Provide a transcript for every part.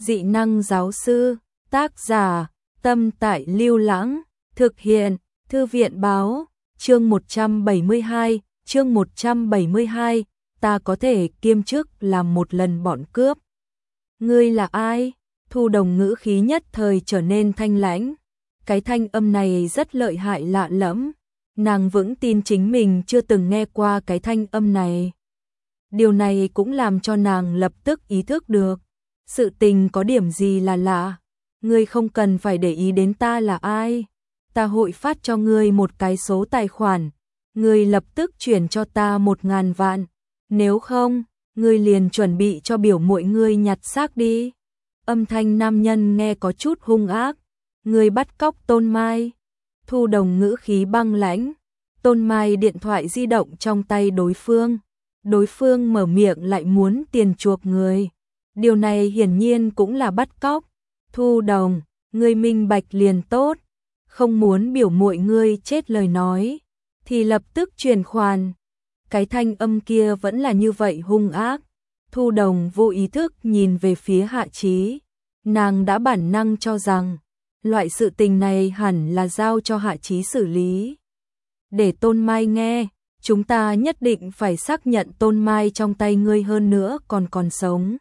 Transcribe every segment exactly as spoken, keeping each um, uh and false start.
Dị năng giáo sư, tác giả, Tâm Tại Lưu Lãng, thực hiện, Thư viện báo, chương một trăm bảy mươi hai, chương một trăm bảy mươi hai, ta có thể kiêm chức làm một lần bọn cướp. Ngươi là ai? Thu Đồng ngữ khí nhất thời trở nên thanh lãnh. Cái thanh âm này rất lợi hại lạ lẫm. Nàng vững tin chính mình chưa từng nghe qua cái thanh âm này. Điều này cũng làm cho nàng lập tức ý thức được. Sự tình có điểm gì là lạ. Ngươi không cần phải để ý đến ta là ai. Ta hội phát cho ngươi một cái số tài khoản. Ngươi lập tức chuyển cho ta một ngàn vạn. Nếu không, ngươi liền chuẩn bị cho biểu muội ngươi nhặt xác đi. Âm thanh nam nhân nghe có chút hung ác. Ngươi bắt cóc Tôn Mai. Thu Đồng ngữ khí băng lãnh. Tôn Mai điện thoại di động trong tay đối phương. Đối phương mở miệng lại muốn tiền chuộc người. Điều này hiển nhiên cũng là bắt cóc. Thu Đồng, ngươi minh bạch liền tốt. Không muốn biểu muội ngươi chết lời nói. Thì lập tức chuyển khoản. Cái thanh âm kia vẫn là như vậy hung ác. Thu Đồng vô ý thức nhìn về phía Hạ Chí. Nàng đã bản năng cho rằng loại sự tình này hẳn là giao cho Hạ Chí xử lý. Để Tôn Mai nghe, chúng ta nhất định phải xác nhận Tôn Mai trong tay ngươi hơn nữa còn còn sống.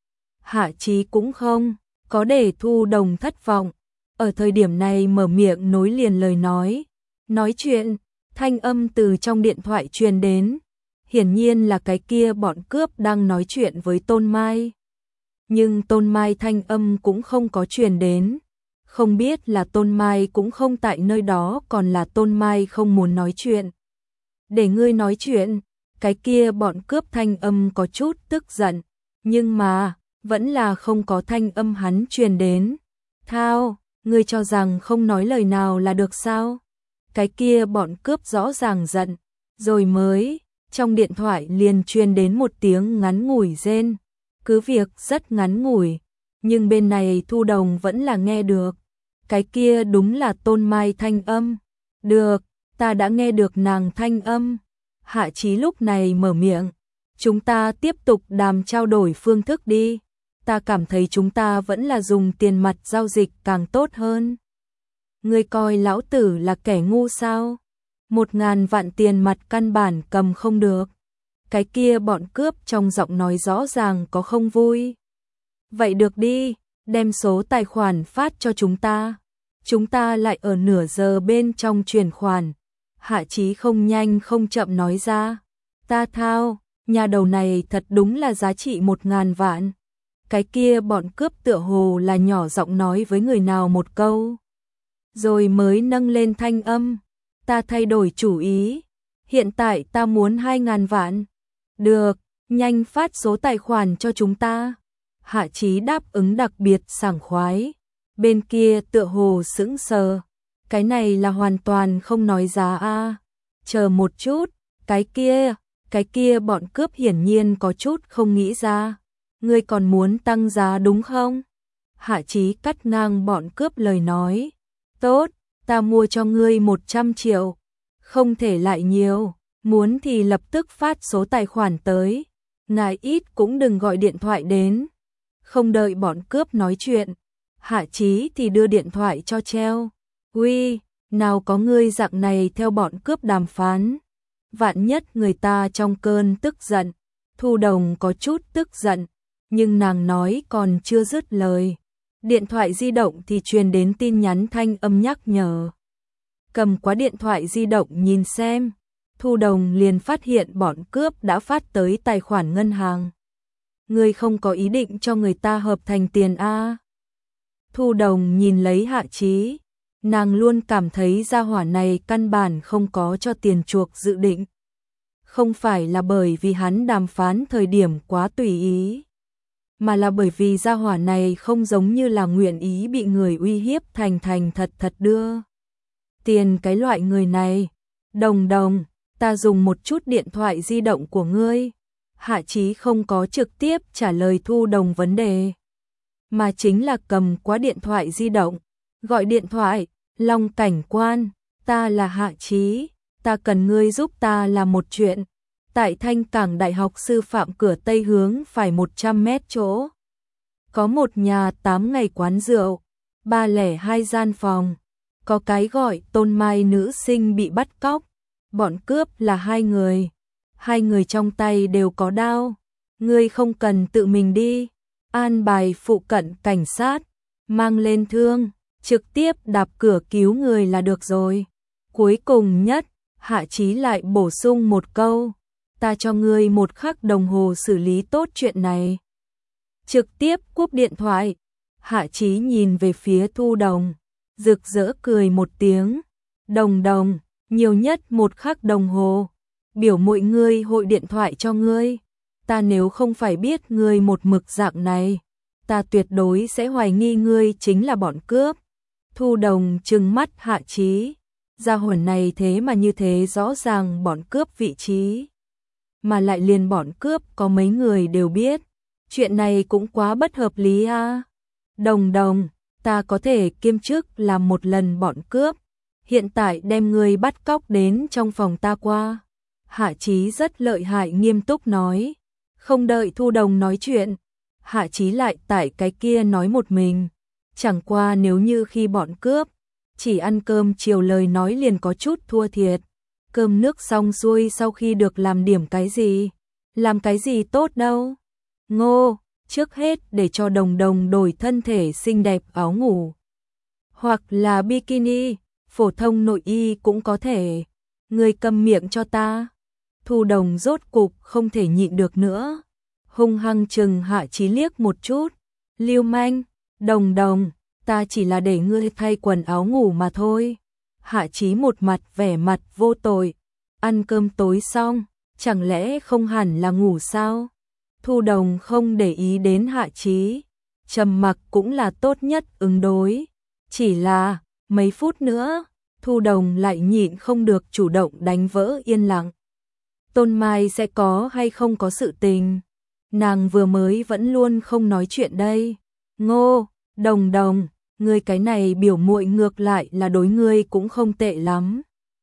Hạ Chí cũng không có để Thu Đồng thất vọng. Ở thời điểm này mở miệng nối liền lời nói. Nói chuyện, thanh âm từ trong điện thoại truyền đến. Hiển nhiên là cái kia bọn cướp đang nói chuyện với Tôn Mai. Nhưng Tôn Mai thanh âm cũng không có truyền đến. Không biết là Tôn Mai cũng không tại nơi đó còn là Tôn Mai không muốn nói chuyện. Để ngươi nói chuyện, cái kia bọn cướp thanh âm có chút tức giận. Nhưng mà, vẫn là không có thanh âm hắn truyền đến. Thao, ngươi cho rằng không nói lời nào là được sao? Cái kia bọn cướp rõ ràng giận. Rồi mới, trong điện thoại liền truyền đến một tiếng ngắn ngủi rên. Cứ việc rất ngắn ngủi, nhưng bên này Thu Đồng vẫn là nghe được. Cái kia đúng là Tôn Mai thanh âm. Được, ta đã nghe được nàng thanh âm. Hạ Chí lúc này mở miệng. Chúng ta tiếp tục đàm trao đổi phương thức đi. Ta cảm thấy chúng ta vẫn là dùng tiền mặt giao dịch càng tốt hơn. Ngươi coi lão tử là kẻ ngu sao? Một ngàn vạn tiền mặt căn bản cầm không được. Cái kia bọn cướp trong giọng nói rõ ràng có không vui. Vậy được đi, đem số tài khoản phát cho chúng ta. Chúng ta lại ở nửa giờ bên trong chuyển khoản. Hạ Chí không nhanh không chậm nói ra. Ta thao, nhà đầu này thật đúng là giá trị một ngàn vạn. Cái kia bọn cướp tựa hồ là nhỏ giọng nói với người nào một câu. Rồi mới nâng lên thanh âm. Ta thay đổi chủ ý. Hiện tại ta muốn hai ngàn vạn. Được, nhanh phát số tài khoản cho chúng ta. Hạ Chí đáp ứng đặc biệt sảng khoái. Bên kia tựa hồ sững sờ. Cái này là hoàn toàn không nói giá a. Chờ một chút, cái kia, cái kia bọn cướp hiển nhiên có chút không nghĩ ra. Ngươi còn muốn tăng giá đúng không? Hạ Chí cắt ngang bọn cướp lời nói. Tốt, ta mua cho ngươi một trăm triệu. Không thể lại nhiều. Muốn thì lập tức phát số tài khoản tới. Ngài ít cũng đừng gọi điện thoại đến. Không đợi bọn cướp nói chuyện. Hạ Chí thì đưa điện thoại cho treo. Uy, nào có ngươi dạng này theo bọn cướp đàm phán. Vạn nhất người ta trong cơn tức giận. Thu Đồng có chút tức giận. Nhưng nàng nói còn chưa dứt lời. Điện thoại di động thì truyền đến tin nhắn thanh âm nhắc nhở. Cầm qua điện thoại di động nhìn xem. Thu Đồng liền phát hiện bọn cướp đã phát tới tài khoản ngân hàng. Ngươi không có ý định cho người ta hợp thành tiền a? Thu Đồng nhìn lấy Hạ Chí. Nàng luôn cảm thấy gia hỏa này căn bản không có cho tiền chuộc dự định. Không phải là bởi vì hắn đàm phán thời điểm quá tùy ý. Mà là bởi vì gia hỏa này không giống như là nguyện ý bị người uy hiếp thành thành thật thật đưa tiền cái loại người này. Đồng Đồng, ta dùng một chút điện thoại di động của ngươi. Hạ Chí không có trực tiếp trả lời Thu Đồng vấn đề, mà chính là cầm qua điện thoại di động, gọi điện thoại. Long cảnh quan, ta là Hạ Chí, ta cần ngươi giúp ta làm một chuyện. Tại Thanh Cảng Đại học Sư phạm cửa Tây hướng phải một trăm mét chỗ. Có một nhà tám ngày quán rượu, ba lẻ hai gian phòng. Có cái gọi Tôn Mai nữ sinh bị bắt cóc. Bọn cướp là hai người. Hai người trong tay đều có đao. Ngươi không cần tự mình đi. An bài phụ cận cảnh sát. Mang lên thương. Trực tiếp đạp cửa cứu người là được rồi. Cuối cùng nhất, Hạ Chí lại bổ sung một câu. Ta cho ngươi một khắc đồng hồ xử lý tốt chuyện này. Trực tiếp cúp điện thoại. Hạ Chí nhìn về phía Thu Đồng. Rực rỡ cười một tiếng. Đồng đồng, nhiều nhất một khắc đồng hồ. Biểu muội ngươi hội điện thoại cho ngươi. Ta nếu không phải biết ngươi một mực dạng này, ta tuyệt đối sẽ hoài nghi ngươi chính là bọn cướp. Thu Đồng trừng mắt Hạ Chí. Gia hỏa này thế mà như thế rõ ràng bọn cướp vị trí. Mà lại liền bọn cướp có mấy người đều biết. Chuyện này cũng quá bất hợp lý a. À? Đồng đồng, ta có thể kiêm chức làm một lần bọn cướp. Hiện tại đem ngươi bắt cóc đến trong phòng ta qua. Hạ Chí rất lợi hại nghiêm túc nói. Không đợi Thu Đồng nói chuyện, Hạ Chí lại tại cái kia nói một mình. Chẳng qua nếu như khi bọn cướp chỉ ăn cơm chiều lời nói liền có chút thua thiệt. Cơm nước xong xuôi sau khi được làm điểm cái gì? Làm cái gì tốt đâu? Ngô, trước hết để cho Đồng Đồng đổi thân thể xinh đẹp áo ngủ. Hoặc là bikini, phổ thông nội y cũng có thể. Ngươi câm miệng cho ta. Thu Đồng rốt cục không thể nhịn được nữa. Hung hăng chừng Hạ Chí liếc một chút. Lưu manh, Đồng Đồng, ta chỉ là để ngươi thay quần áo ngủ mà thôi. Hạ Chí một mặt vẻ mặt vô tội. Ăn cơm tối xong, chẳng lẽ không hẳn là ngủ sao? Thu Đồng không để ý đến Hạ Chí. Trầm mặc cũng là tốt nhất ứng đối. Chỉ là, mấy phút nữa, Thu Đồng lại nhịn không được chủ động đánh vỡ yên lặng. Tôn Mai sẽ có hay không có sự tình? Nàng vừa mới vẫn luôn không nói chuyện đây. Ngô, Đồng Đồng, ngươi cái này biểu muội ngược lại là đối ngươi cũng không tệ lắm.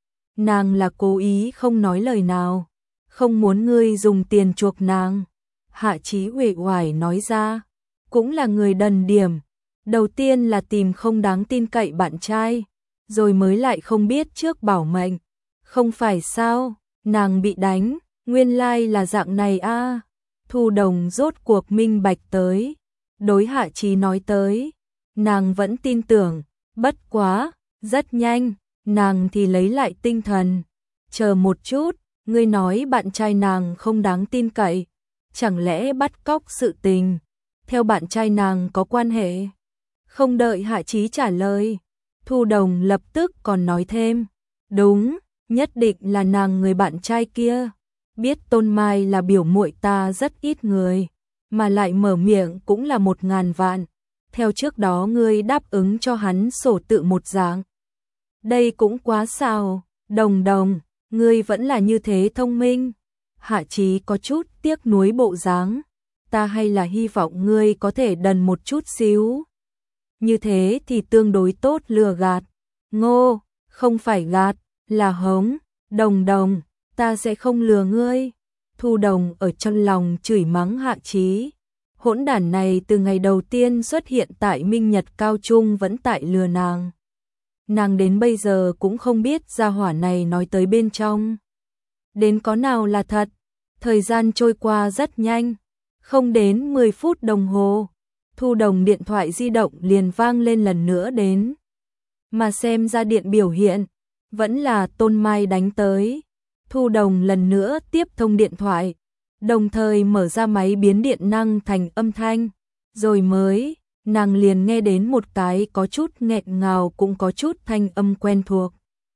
Nàng là cố ý không nói lời nào, không muốn ngươi dùng tiền chuộc nàng. Hạ Chí uể oải nói ra, cũng là người đần điểm. Đầu tiên là tìm không đáng tin cậy bạn trai, rồi mới lại không biết trước bảo mệnh. Không phải sao, nàng bị đánh, nguyên lai là dạng này a. À. Thu Đồng rốt cuộc minh bạch tới, đối Hạ Chí nói tới, nàng vẫn tin tưởng, bất quá, rất nhanh, nàng thì lấy lại tinh thần. Chờ một chút, ngươi nói bạn trai nàng không đáng tin cậy, chẳng lẽ bắt cóc sự tình theo bạn trai nàng có quan hệ? Không đợi Hạ Chí trả lời, Thu Đồng lập tức còn nói thêm, đúng, nhất định là nàng người bạn trai kia. Biết Tôn Mai là biểu muội ta rất ít người, mà lại mở miệng cũng là một ngàn vạn. Theo trước đó ngươi đáp ứng cho hắn sổ tự một dạng. Đây cũng quá sao, Đồng Đồng, ngươi vẫn là như thế thông minh. Hạ Chí có chút tiếc nuối bộ dáng. Ta hay là hy vọng ngươi có thể đần một chút xíu. Như thế thì tương đối tốt lừa gạt. Ngô, không phải gạt, là hống. Đồng Đồng, ta sẽ không lừa ngươi. Thu Đồng ở trong lòng chửi mắng Hạ Chí. Hỗn đản này từ ngày đầu tiên xuất hiện tại Minh Nhật Cao Trung vẫn tại lừa nàng. Nàng đến bây giờ cũng không biết gia hỏa này nói tới bên trong đến có nào là thật. Thời gian trôi qua rất nhanh, không đến mười phút đồng hồ, Thu Đồng điện thoại di động liền vang lên lần nữa đến. Mà xem ra điện biểu hiện, vẫn là Tôn Mai đánh tới. Thu Đồng lần nữa tiếp thông điện thoại, đồng thời mở ra máy biến điện năng thành âm thanh, rồi mới, nàng liền nghe đến một cái có chút nghẹn ngào cũng có chút thanh âm quen thuộc.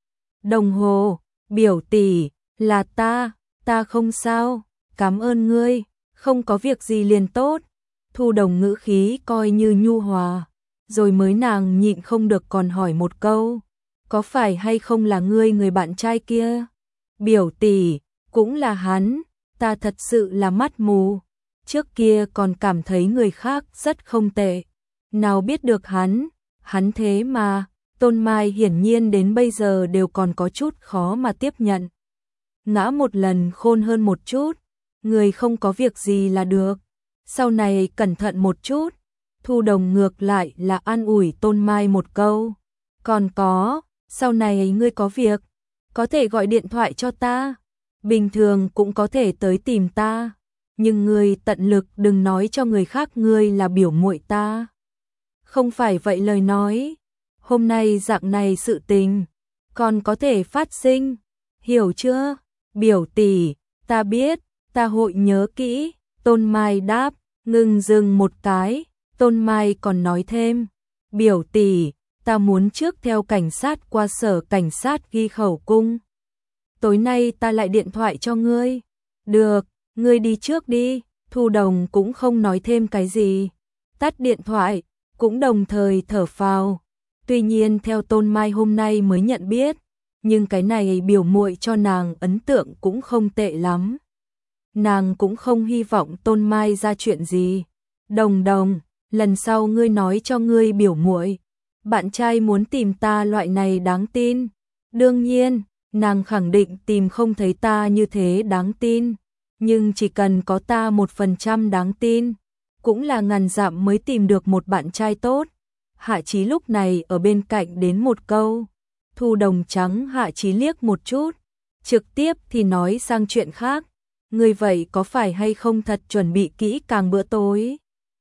Đồng hồ, biểu tỷ, là ta, ta không sao, cảm ơn ngươi, không có việc gì liền tốt. Thu Đồng ngữ khí coi như nhu hòa, rồi mới nàng nhịn không được còn hỏi một câu, có phải hay không là ngươi người bạn trai kia? Biểu tỷ, cũng là hắn, ta thật sự là mắt mù, trước kia còn cảm thấy người khác rất không tệ, nào biết được hắn, hắn thế mà. Tôn Mai hiển nhiên đến bây giờ đều còn có chút khó mà tiếp nhận. Ngã một lần khôn hơn một chút, người không có việc gì là được, sau này cẩn thận một chút. Thu Đồng ngược lại là an ủi Tôn Mai một câu. Còn có, sau này ngươi có việc, có thể gọi điện thoại cho ta, bình thường cũng có thể tới tìm ta, nhưng ngươi tận lực đừng nói cho người khác ngươi là biểu muội ta. Không phải vậy lời nói, hôm nay dạng này sự tình, còn có thể phát sinh, hiểu chưa? Biểu tỷ, ta biết, ta hội nhớ kỹ, Tôn Mai đáp, ngừng dừng một cái, Tôn Mai còn nói thêm, biểu tỷ, ta muốn trước theo cảnh sát qua sở cảnh sát ghi khẩu cung. Tối nay ta lại điện thoại cho ngươi. Được, ngươi đi trước đi. Thu Đồng cũng không nói thêm cái gì, tắt điện thoại, cũng đồng thời thở phào. Tuy nhiên theo Tôn Mai hôm nay mới nhận biết, nhưng cái này biểu muội cho nàng ấn tượng cũng không tệ lắm. Nàng cũng không hy vọng Tôn Mai ra chuyện gì. Đồng Đồng, lần sau ngươi nói cho ngươi biểu muội, bạn trai muốn tìm ta loại này đáng tin. Đương nhiên, nàng khẳng định tìm không thấy ta như thế đáng tin, nhưng chỉ cần có ta một phần trăm đáng tin, cũng là ngàn dặm mới tìm được một bạn trai tốt. Hạ Chí lúc này ở bên cạnh đến một câu. Thu Đồng trắng Hạ Chí liếc một chút, trực tiếp thì nói sang chuyện khác. Ngươi vậy có phải hay không thật chuẩn bị kỹ càng bữa tối?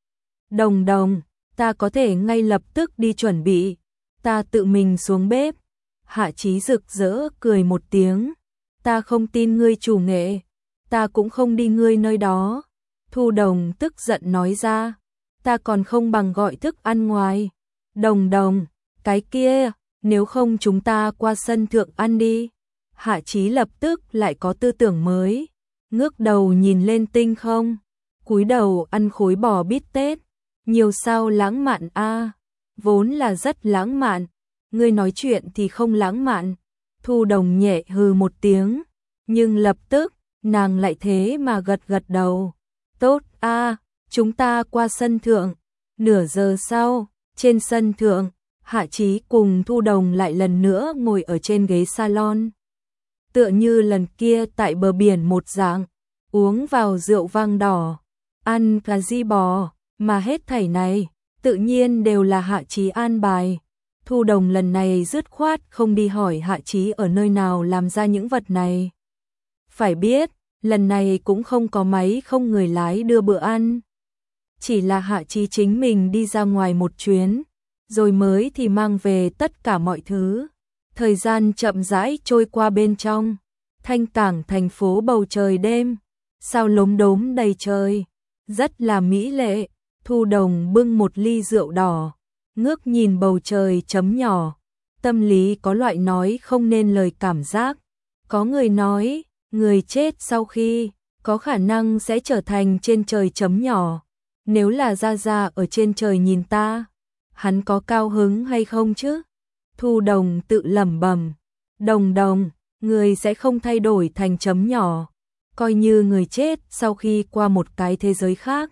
Đồng Đồng, ta có thể ngay lập tức đi chuẩn bị, ta tự mình xuống bếp. Hạ Chí rực rỡ cười một tiếng, ta không tin ngươi chủ nghệ, ta cũng không đi ngươi nơi đó. Thu Đồng tức giận nói ra, ta còn không bằng gọi thức ăn ngoài. Đồng Đồng, cái kia, nếu không chúng ta qua sân thượng ăn đi. Hạ Chí lập tức lại có tư tưởng mới, ngước đầu nhìn lên tinh không, cúi đầu ăn khối bò bít tết. Nhiều sao lãng mạn a, vốn là rất lãng mạn, ngươi nói chuyện thì không lãng mạn. Thu Đồng nhẹ hừ một tiếng, nhưng lập tức, nàng lại thế mà gật gật đầu. Tốt a, chúng ta qua sân thượng. Nửa giờ sau, trên sân thượng, Hạ Chí cùng Thu Đồng lại lần nữa ngồi ở trên ghế salon. Tựa như lần kia tại bờ biển một dạng, uống vào rượu vang đỏ, ăn cà ri bò, mà hết thảy này, tự nhiên đều là Hạ Chí an bài. Thu Đồng lần này dứt khoát không đi hỏi Hạ Chí ở nơi nào làm ra những vật này. Phải biết, lần này cũng không có máy không người lái đưa bữa ăn. Chỉ là Hạ Chí chính mình đi ra ngoài một chuyến, rồi mới thì mang về tất cả mọi thứ. Thời gian chậm rãi trôi qua bên trong, thanh cảng thành phố bầu trời đêm, sao lốm đốm đầy trời, rất là mỹ lệ. Thu Đồng bưng một ly rượu đỏ, ngước nhìn bầu trời chấm nhỏ, tâm lý có loại nói không nên lời cảm giác. Có người nói, người chết sau khi, có khả năng sẽ trở thành trên trời chấm nhỏ. Nếu là Gia Gia ở trên trời nhìn ta, hắn có cao hứng hay không chứ? Thu Đồng tự lẩm bẩm, Đồng Đồng, người sẽ không thay đổi thành chấm nhỏ, coi như người chết sau khi qua một cái thế giới khác.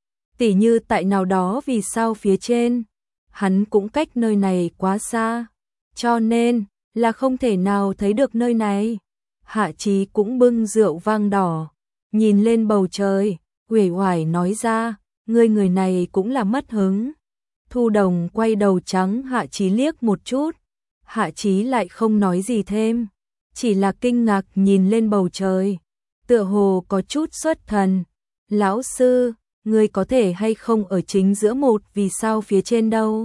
Tỉ như tại nào đó vì sao phía trên, hắn cũng cách nơi này quá xa, cho nên là không thể nào thấy được nơi này. Hạ Chí cũng bưng rượu vang đỏ, nhìn lên bầu trời, uể oải nói ra, ngươi người này cũng là mất hứng. Thu Đồng quay đầu trắng Hạ Chí liếc một chút, Hạ Chí lại không nói gì thêm, chỉ là kinh ngạc nhìn lên bầu trời, tựa hồ có chút xuất thần. Lão sư, ngươi có thể hay không ở chính giữa một vì sao phía trên đâu?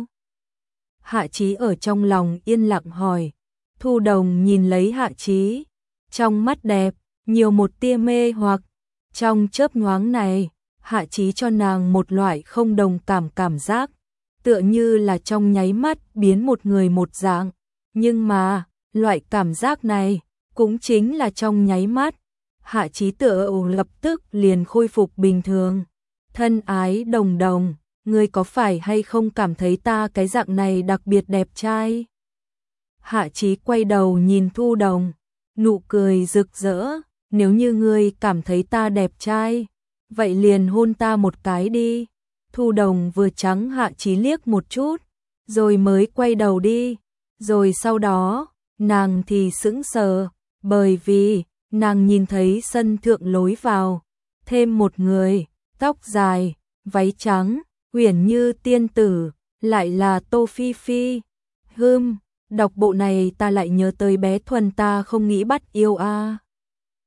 Hạ Chí ở trong lòng yên lặng hỏi. Thu Đồng nhìn lấy Hạ Chí, trong mắt đẹp, nhiều một tia mê hoặc. Trong chớp nhoáng này, Hạ Chí cho nàng một loại không đồng cảm cảm giác, tựa như là trong nháy mắt biến một người một dạng. Nhưng mà, loại cảm giác này, cũng chính là trong nháy mắt. Hạ Chí tựa lập tức liền khôi phục bình thường. Thân ái Đồng Đồng, ngươi có phải hay không cảm thấy ta cái dạng này đặc biệt đẹp trai? Hạ Chí quay đầu nhìn Thu Đồng, nụ cười rực rỡ, nếu như ngươi cảm thấy ta đẹp trai, vậy liền hôn ta một cái đi. Thu Đồng vừa trắng Hạ Chí liếc một chút, rồi mới quay đầu đi, rồi sau đó, nàng thì sững sờ, bởi vì, nàng nhìn thấy sân thượng lối vào, thêm một người, tóc dài, váy trắng, Uyển Như tiên tử, lại là Tô Phi Phi. Hừm, đọc bộ này ta lại nhớ tới bé Thuần ta không nghĩ bắt yêu a.